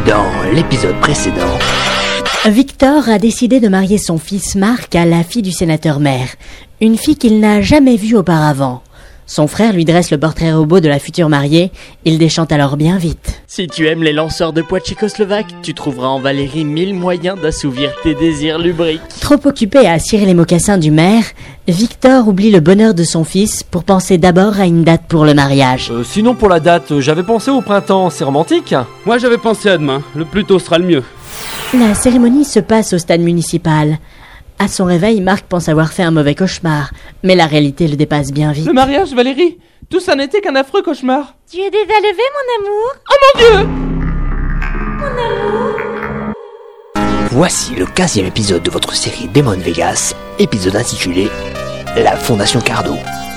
Dans l'épisode précédent, Victor a décidé de marier son fils Marc à la fille du sénateur-maire, une fille qu'il n'a jamais vue auparavant. Son frère lui dresse le portrait robot de la future mariée, il déchante alors bien vite. Si tu aimes les lanceurs de poids tchécoslovaques, tu trouveras en Valérie 1000 moyens d'assouvir tes désirs lubriques. Trop occupé à cirer les mocassins du maire, Victor oublie le bonheur de son fils pour penser d'abord à une date pour le mariage. Sinon pour la date, j'avais pensé au printemps, c'est romantique. Moi j'avais pensé à demain, le plus tôt sera le mieux. La cérémonie se passe au stade municipal. À son réveil, Marc pense avoir fait un mauvais cauchemar, mais la réalité le dépasse bien vite. Le mariage, Valérie, tout ça n'était qu'un affreux cauchemar. Tu es déjà levé, mon amour? Oh mon Dieu! voici le 15e épisode de votre série Demon Vegas, épisode intitulé La Fondation Cardo.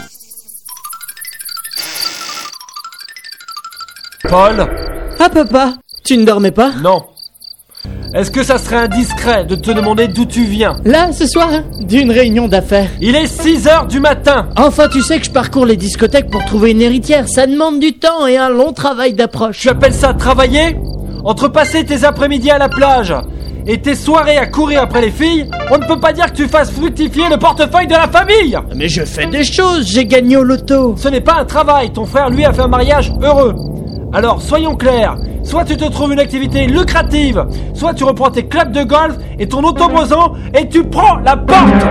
Paul? Ah papa, tu ne dormais pas? Non. Est-ce que ça serait indiscret de te demander d'où tu viens? Là, ce soir, d'une réunion d'affaires. Il est 6h du matin. Enfin, tu sais que je parcours les discothèques pour trouver une héritière. Ça demande du temps et un long travail d'approche. Tu appelles ça travailler? Entre passer tes après-midi à la plage et tes soirées à courir après les filles, on ne peut pas dire que tu fasses fructifier le portefeuille de la famille. Mais je fais des choses, j'ai gagné au loto. Ce n'est pas un travail, ton frère lui a fait un mariage heureux. Alors soyons clairs, soit tu te trouves une activité lucrative, soit tu reprends tes clubs de golf et ton autoboson et tu prends la porte.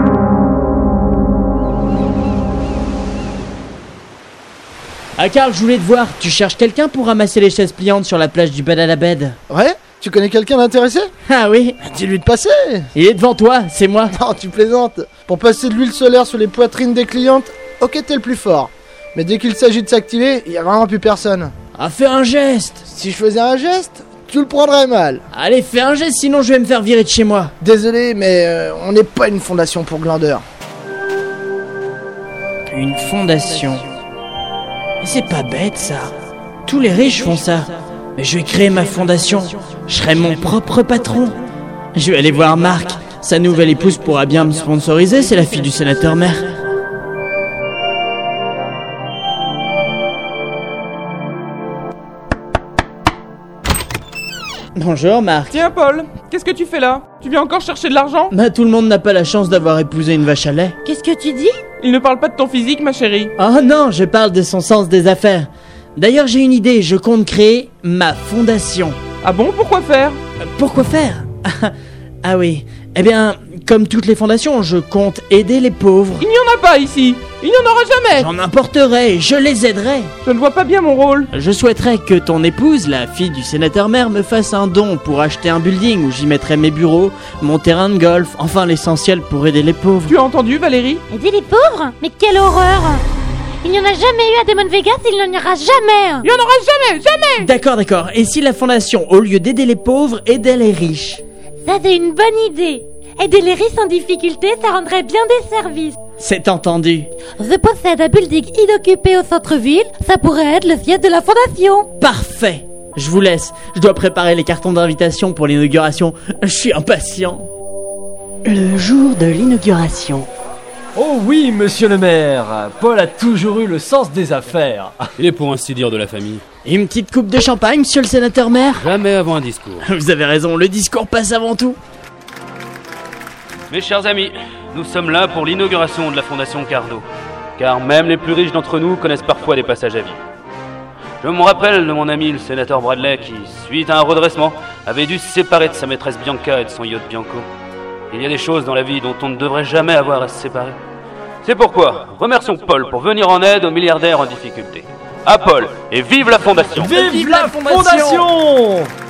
Ah Karl, je voulais te voir, tu cherches quelqu'un pour ramasser les chaises pliantes sur la plage du Badalabed? Ouais? Tu connais quelqu'un d'intéressé? Ah oui, Dis-lui de passer. il est devant toi, c'est moi. Non, tu plaisantes. Pour passer de l'huile solaire sur les poitrines des clientes, ok t'es le plus fort. Mais dès qu'il s'agit de s'activer, il y a vraiment plus personne. Ah, fais un geste. Si je faisais un geste, tu le prendrais mal. Allez, fais un geste, sinon je vais me faire virer de chez moi. Désolé, mais on n'est pas une fondation pour glandeurs. Une fondation. Mais c'est pas bête ça. Tous les riches font ça. Mais je vais créer ma fondation. Je serai mon propre patron. Je vais aller voir Marc. Sa nouvelle épouse pourra bien me sponsoriser, c'est la fille du sénateur-maire. Bonjour Marc. Tiens, Paul, qu'est-ce que tu fais là? Tu viens encore chercher de l'argent? Bah tout le monde n'a pas la chance d'avoir épousé une vache à lait. Qu'est-ce que tu dis? Il ne parle pas de ton physique, ma chérie. Oh non, je parle de son sens des affaires. D'ailleurs j'ai une idée, je compte créer ma fondation. Ah bon, pourquoi faire? Pourquoi faire? Ah oui, eh bien, comme toutes les fondations, je compte aider les pauvres. Il n'y en a pas ici. Il n'y en aura jamais. J'en importerai, je les aiderai. Je ne vois pas bien mon rôle. Je souhaiterais que ton épouse, la fille du sénateur-maire, me fasse un don pour acheter un building où j'y mettrai mes bureaux, mon terrain de golf, enfin l'essentiel pour aider les pauvres. Tu as entendu, Valérie? Aider les pauvres? Mais quelle horreur! Il n'y en a jamais eu à Demon Vegas, il n'en ira jamais! Il n'y en aura jamais, jamais. D'accord. Et si la fondation, au lieu d'aider les pauvres, aidait les riches? Ça c'est une bonne idée! Aider les riches en difficulté, ça rendrait bien des services! C'est entendu. Je possède un building inoccupé au centre-ville, ça pourrait être le siège de la fondation! Parfait. Je vous laisse, je dois préparer les cartons d'invitation pour l'inauguration. Je suis impatient. Le jour de l'inauguration. Oh oui, monsieur le maire, Paul a toujours eu le sens des affaires. Il est pour ainsi dire de la famille. Une petite coupe de champagne, monsieur le sénateur-maire? Jamais avant un discours. Vous avez raison, le discours passe avant tout. Mes chers amis, nous sommes là pour l'inauguration de la Fondation Cardo. Car même les plus riches d'entre nous connaissent parfois des passages à vide. Je me rappelle de mon ami le sénateur Bradley qui, suite à un redressement, avait dû se séparer de sa maîtresse Bianca et de son yacht Bianco. Il y a des choses dans la vie dont on ne devrait jamais avoir à se séparer. C'est pourquoi, remercions Paul pour venir en aide aux milliardaires en difficulté. À Paul, et vive la Fondation! Vive la Fondation!